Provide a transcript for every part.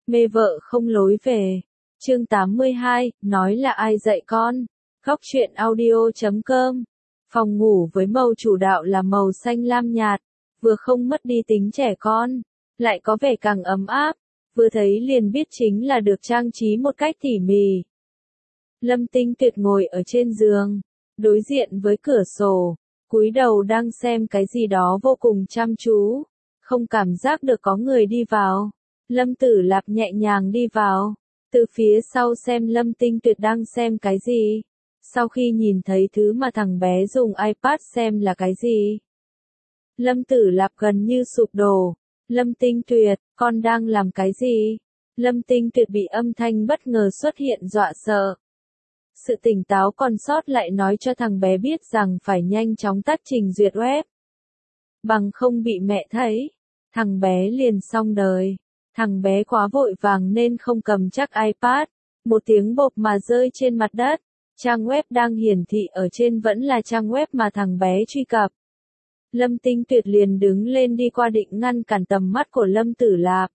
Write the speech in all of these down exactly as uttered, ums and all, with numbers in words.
Mê vợ không lối về. Chương tám mươi hai, nói là ai dạy con? Góc truyện audio chấm com. Phòng ngủ với màu chủ đạo là màu xanh lam nhạt, vừa không mất đi tính trẻ con, lại có vẻ càng ấm áp, vừa thấy liền biết chính là được trang trí một cách tỉ mỉ. Lâm Tinh Tuyệt ngồi ở trên giường, đối diện với cửa sổ, cúi đầu đang xem cái gì đó vô cùng chăm chú, không cảm giác được có người đi vào. Lâm Tử Lạp nhẹ nhàng đi vào, từ phía sau xem Lâm Tinh Tuyệt đang xem cái gì. Sau khi nhìn thấy thứ mà thằng bé dùng iPad xem là cái gì, Lâm Tử Lạp gần như sụp đổ. Lâm Tinh Tuyệt, con đang làm cái gì? Lâm Tinh Tuyệt bị âm thanh bất ngờ xuất hiện dọa sợ. Sự tỉnh táo còn sót lại nói cho thằng bé biết rằng phải nhanh chóng tắt trình duyệt web, bằng không bị mẹ thấy, thằng bé liền xong đời. Thằng bé quá vội vàng nên không cầm chắc iPad, một tiếng bộp mà rơi trên mặt đất. Trang web đang hiển thị ở trên vẫn là trang web mà thằng bé truy cập. Lâm Tinh Tuyệt liền đứng lên đi qua định ngăn cản tầm mắt của Lâm Tử Lạp.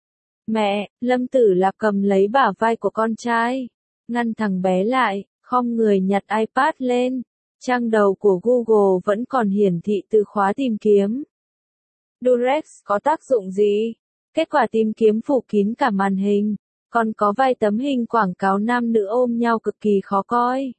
Mẹ, Lâm Tử Lạp cầm lấy bả vai của con trai, ngăn thằng bé lại, khom người nhặt iPad lên. Trang đầu của Google vẫn còn hiển thị từ khóa tìm kiếm. Durex có tác dụng gì? Kết quả tìm kiếm phủ kín cả màn hình, còn có vài tấm hình quảng cáo nam nữ ôm nhau cực kỳ khó coi.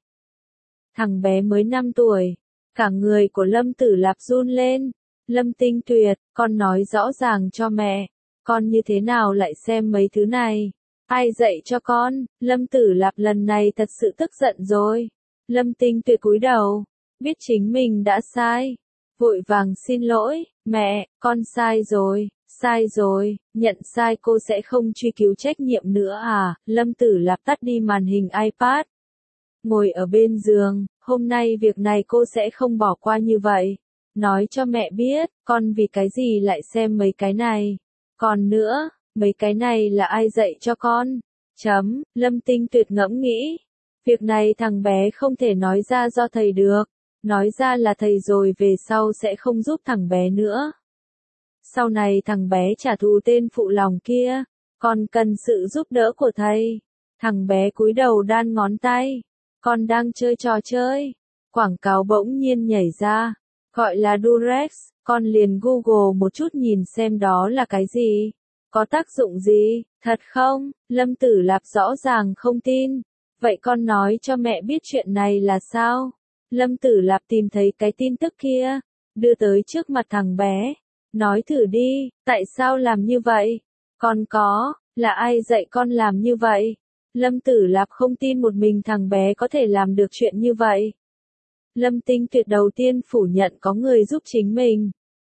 Thằng bé mới năm tuổi, cả người của Lâm Tử Lạp run lên. Lâm Tinh Tuyệt, con nói rõ ràng cho mẹ, con như thế nào lại xem mấy thứ này? Ai dạy cho con? Lâm Tử Lạp lần này thật sự tức giận rồi. Lâm Tinh Tuyệt cúi đầu, biết chính mình đã sai, vội vàng xin lỗi, mẹ, con sai rồi. Sai rồi, nhận sai cô sẽ không truy cứu trách nhiệm nữa à? Lâm Tử Lạp tắt đi màn hình iPad, ngồi ở bên giường. Hôm nay việc này cô sẽ không bỏ qua như vậy. Nói cho mẹ biết, con vì cái gì lại xem mấy cái này. Còn nữa, mấy cái này là ai dạy cho con? Chấm, Lâm Tinh Tuyệt ngẫm nghĩ. Việc này thằng bé không thể nói ra do thầy được. Nói ra là thầy rồi về sau sẽ không giúp thằng bé nữa. Sau này thằng bé trả thù tên phụ lòng kia, còn cần sự giúp đỡ của thầy. Thằng bé cúi đầu đan ngón tay. Con đang chơi trò chơi. Quảng cáo bỗng nhiên nhảy ra, gọi là Durex. Con liền Google một chút nhìn xem đó là cái gì, có tác dụng gì, thật không? Lâm Tử Lạp rõ ràng không tin. Vậy con nói cho mẹ biết chuyện này là sao? Lâm Tử Lạp tìm thấy cái tin tức kia, đưa tới trước mặt thằng bé. Nói thử đi, tại sao làm như vậy? Con có, là ai dạy con làm như vậy? Lâm Tử Lạp không tin một mình thằng bé có thể làm được chuyện như vậy. Lâm Tinh Tuyệt đầu tiên phủ nhận có người giúp chính mình.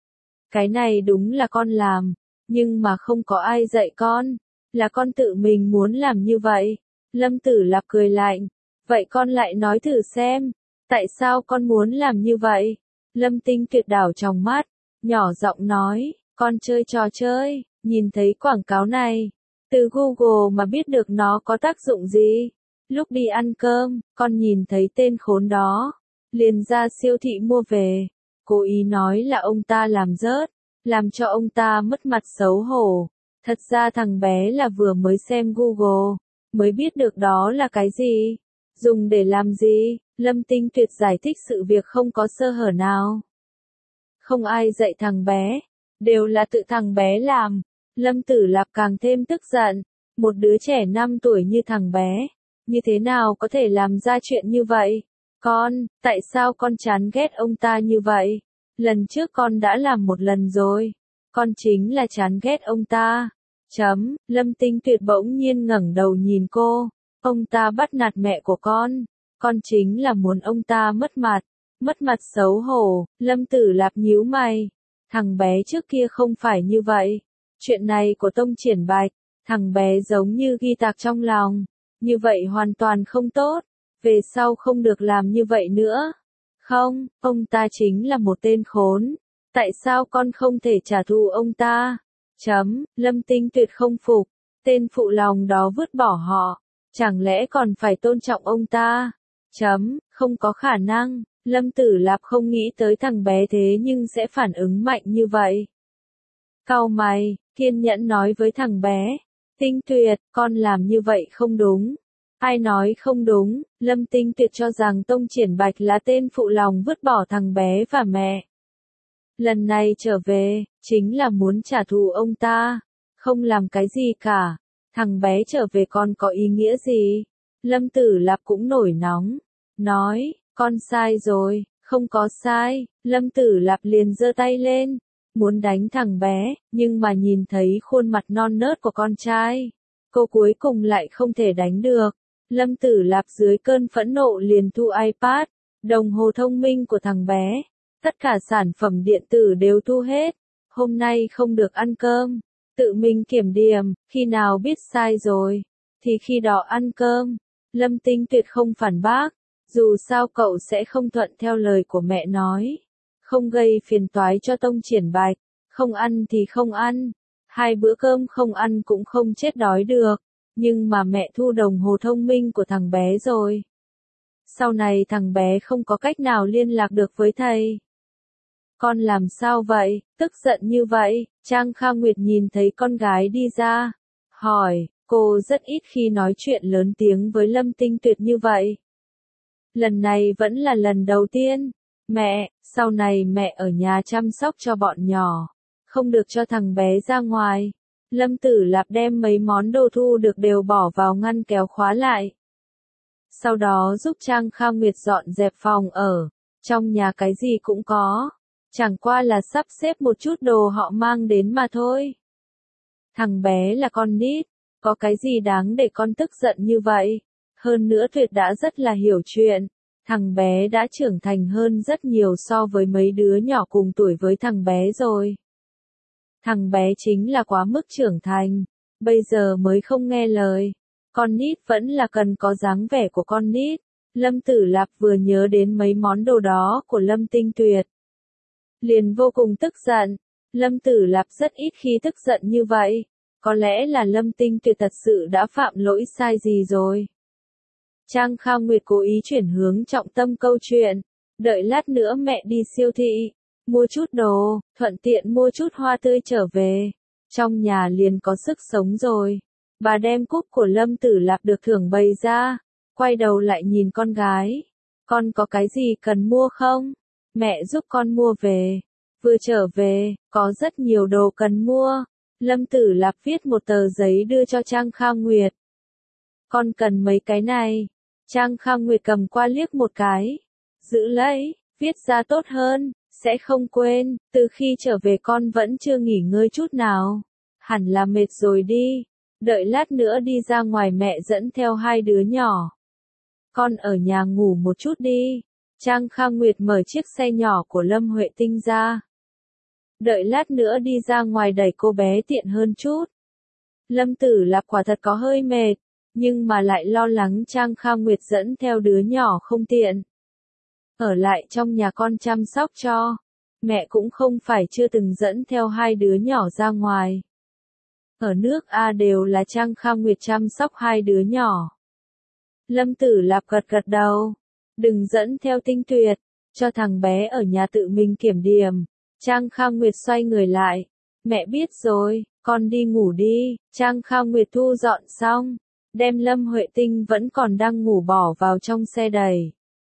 Cái này đúng là con làm, nhưng mà không có ai dạy con, là con tự mình muốn làm như vậy. Lâm Tử Lạp cười lạnh, vậy con lại nói thử xem, tại sao con muốn làm như vậy? Lâm Tinh Tuyệt đảo tròng mắt, nhỏ giọng nói, con chơi trò chơi, nhìn thấy quảng cáo này, từ Google mà biết được nó có tác dụng gì. Lúc đi ăn cơm, con nhìn thấy tên khốn đó, liền ra siêu thị mua về, cố ý nói là ông ta làm rớt, làm cho ông ta mất mặt xấu hổ. Thật ra thằng bé là vừa mới xem Google, mới biết được đó là cái gì, dùng để làm gì. Lâm Tinh Tuyệt giải thích sự việc không có sơ hở nào. Không ai dạy thằng bé, đều là tự thằng bé làm. Lâm Tử Lạp càng thêm tức giận, một đứa trẻ năm tuổi như thằng bé, như thế nào có thể làm ra chuyện như vậy? Con, tại sao con chán ghét ông ta như vậy? Lần trước con đã làm một lần rồi, con chính là chán ghét ông ta. Chấm, Lâm Tinh Tuyệt bỗng nhiên ngẩng đầu nhìn cô, ông ta bắt nạt mẹ của con, con chính là muốn ông ta mất mặt. Mất mặt xấu hổ. Lâm Tử Lạp nhíu mày, thằng bé trước kia không phải như vậy. Chuyện này của Tông Triển Bạch, thằng bé giống như ghi tạc trong lòng, như vậy hoàn toàn không tốt, về sau không được làm như vậy nữa. Không, ông ta chính là một tên khốn, tại sao con không thể trả thù ông ta? Chấm, Lâm Tinh Tuyệt không phục, tên phụ lòng đó vứt bỏ họ, chẳng lẽ còn phải tôn trọng ông ta? Chấm, không có khả năng. Lâm Tử Lạp không nghĩ tới thằng bé thế nhưng sẽ phản ứng mạnh như vậy. Cau mày, kiên nhẫn nói với thằng bé, Tinh Tuyệt, con làm như vậy không đúng. Ai nói không đúng, Lâm Tinh Tuyệt cho rằng Tông Triển Bạch là tên phụ lòng vứt bỏ thằng bé và mẹ. Lần này trở về, chính là muốn trả thù ông ta, không làm cái gì cả. Thằng bé trở về con có ý nghĩa gì? Lâm Tử Lạp cũng nổi nóng, nói, con sai rồi, không có sai. Lâm Tử Lạp liền giơ tay lên, muốn đánh thằng bé, nhưng mà nhìn thấy khuôn mặt non nớt của con trai, cô cuối cùng lại không thể đánh được. Lâm Tử Lạp dưới cơn phẫn nộ liền thu iPad, đồng hồ thông minh của thằng bé, tất cả sản phẩm điện tử đều thu hết. Hôm nay không được ăn cơm, tự mình kiểm điểm, khi nào biết sai rồi, thì khi đó ăn cơm. Lâm Tinh Tuyệt không phản bác, dù sao cậu sẽ không thuận theo lời của mẹ nói, không gây phiền toái cho Tông Triển Bạch, không ăn thì không ăn, hai bữa cơm không ăn cũng không chết đói được, nhưng mà mẹ thu đồng hồ thông minh của thằng bé rồi. Sau này thằng bé không có cách nào liên lạc được với thầy. Con làm sao vậy, tức giận như vậy? Trang Kha Nguyệt nhìn thấy con gái đi ra, hỏi, cô rất ít khi nói chuyện lớn tiếng với Lâm Tinh Tuyệt như vậy. Lần này vẫn là lần đầu tiên. Mẹ, sau này mẹ ở nhà chăm sóc cho bọn nhỏ, không được cho thằng bé ra ngoài. Lâm Tử Lạp đem mấy món đồ thu được đều bỏ vào ngăn kéo khóa lại. Sau đó giúp Trang Kha Nguyệt dọn dẹp phòng ở, trong nhà cái gì cũng có, chẳng qua là sắp xếp một chút đồ họ mang đến mà thôi. Thằng bé là con nít, có cái gì đáng để con tức giận như vậy? Hơn nữa Tuyệt đã rất là hiểu chuyện, thằng bé đã trưởng thành hơn rất nhiều so với mấy đứa nhỏ cùng tuổi với thằng bé rồi. Thằng bé chính là quá mức trưởng thành, bây giờ mới không nghe lời. Con nít vẫn là cần có dáng vẻ của con nít. Lâm Tử Lạp vừa nhớ đến mấy món đồ đó của Lâm Tinh Tuyệt, liền vô cùng tức giận. Lâm Tử Lạp rất ít khi tức giận như vậy, có lẽ là Lâm Tinh Tuyệt thật sự đã phạm lỗi sai gì rồi. Trang Kha Nguyệt cố ý chuyển hướng trọng tâm câu chuyện, đợi lát nữa mẹ đi siêu thị, mua chút đồ, thuận tiện mua chút hoa tươi trở về, trong nhà liền có sức sống rồi. Bà đem cúp của Lâm Tử Lạp được thưởng bày ra, quay đầu lại nhìn con gái, con có cái gì cần mua không? Mẹ giúp con mua về. Vừa trở về, có rất nhiều đồ cần mua. Lâm Tử Lạp viết một tờ giấy đưa cho Trang Kha Nguyệt. Con cần mấy cái này. Trang Kha Nguyệt cầm qua liếc một cái, giữ lấy, viết ra tốt hơn, sẽ không quên. Từ khi trở về con vẫn chưa nghỉ ngơi chút nào, hẳn là mệt rồi đi, đợi lát nữa đi ra ngoài mẹ dẫn theo hai đứa nhỏ. Con ở nhà ngủ một chút đi. Trang Kha Nguyệt mở chiếc xe nhỏ của Lâm Huệ Tinh ra, đợi lát nữa đi ra ngoài đẩy cô bé tiện hơn chút. Lâm Tử Lạp quả thật có hơi mệt, nhưng mà lại lo lắng Trang Kha Nguyệt dẫn theo đứa nhỏ không tiện, ở lại trong nhà con chăm sóc cho. Mẹ cũng không phải chưa từng dẫn theo hai đứa nhỏ ra ngoài. Ở nước A đều là Trang Kha Nguyệt chăm sóc hai đứa nhỏ. Lâm Tử Lạp gật gật đầu, đừng dẫn theo Tinh Tuyệt, cho thằng bé ở nhà tự mình kiểm điểm. Trang Kha Nguyệt xoay người lại, mẹ biết rồi, con đi ngủ đi. Trang Kha Nguyệt thu dọn xong, đem Lâm Huệ Tinh vẫn còn đang ngủ bỏ vào trong xe đẩy.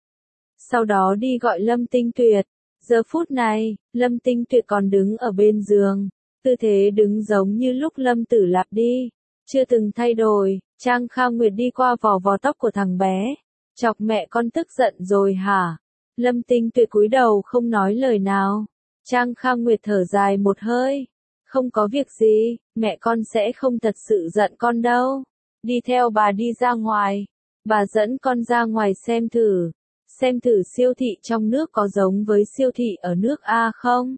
Sau đó đi gọi Lâm Tinh Tuyệt. Giờ phút này, Lâm Tinh Tuyệt còn đứng ở bên giường, tư thế đứng giống như lúc Lâm Tử Lạp đi, chưa từng thay đổi. Trang Kha Nguyệt đi qua vò vò tóc của thằng bé, chọc mẹ con tức giận rồi hả? Lâm Tinh Tuyệt cúi đầu không nói lời nào. Trang Kha Nguyệt thở dài một hơi, không có việc gì, mẹ con sẽ không thật sự giận con đâu. Đi theo bà đi ra ngoài, bà dẫn con ra ngoài xem thử, xem thử siêu thị trong nước có giống với siêu thị ở nước A không?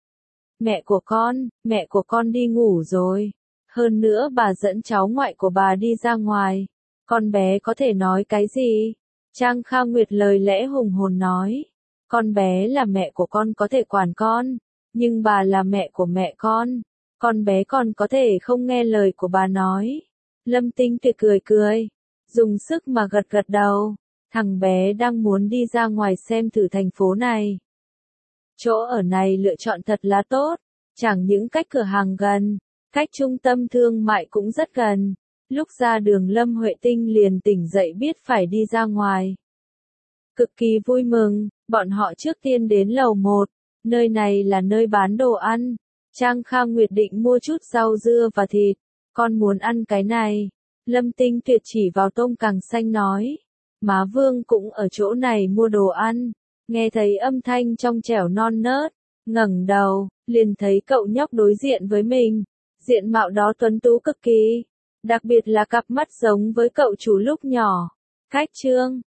Mẹ của con, mẹ của con đi ngủ rồi. Hơn nữa bà dẫn cháu ngoại của bà đi ra ngoài, con bé có thể nói cái gì? Trang Kha Nguyệt lời lẽ hùng hồn nói, con bé là mẹ của con có thể quản con, nhưng bà là mẹ của mẹ con, con bé còn có thể không nghe lời của bà nói. Lâm Tinh Tuyệt cười cười, dùng sức mà gật gật đầu, thằng bé đang muốn đi ra ngoài xem thử thành phố này. Chỗ ở này lựa chọn thật là tốt, chẳng những cách cửa hàng gần, cách trung tâm thương mại cũng rất gần. Lúc ra đường Lâm Huệ Tinh liền tỉnh dậy biết phải đi ra ngoài. Cực kỳ vui mừng, bọn họ trước tiên đến lầu một, nơi này là nơi bán đồ ăn. Trang Kha Nguyệt định mua chút rau dưa và thịt, con muốn ăn cái này. Lâm Tinh Tuyệt chỉ vào tôm càng xanh nói, má Vương cũng ở chỗ này mua đồ ăn. Nghe thấy âm thanh trong trẻo non nớt, ngẩng đầu, liền thấy cậu nhóc đối diện với mình. Diện mạo đó tuấn tú cực kỳ, đặc biệt là cặp mắt giống với cậu chủ lúc nhỏ. Khách Trương,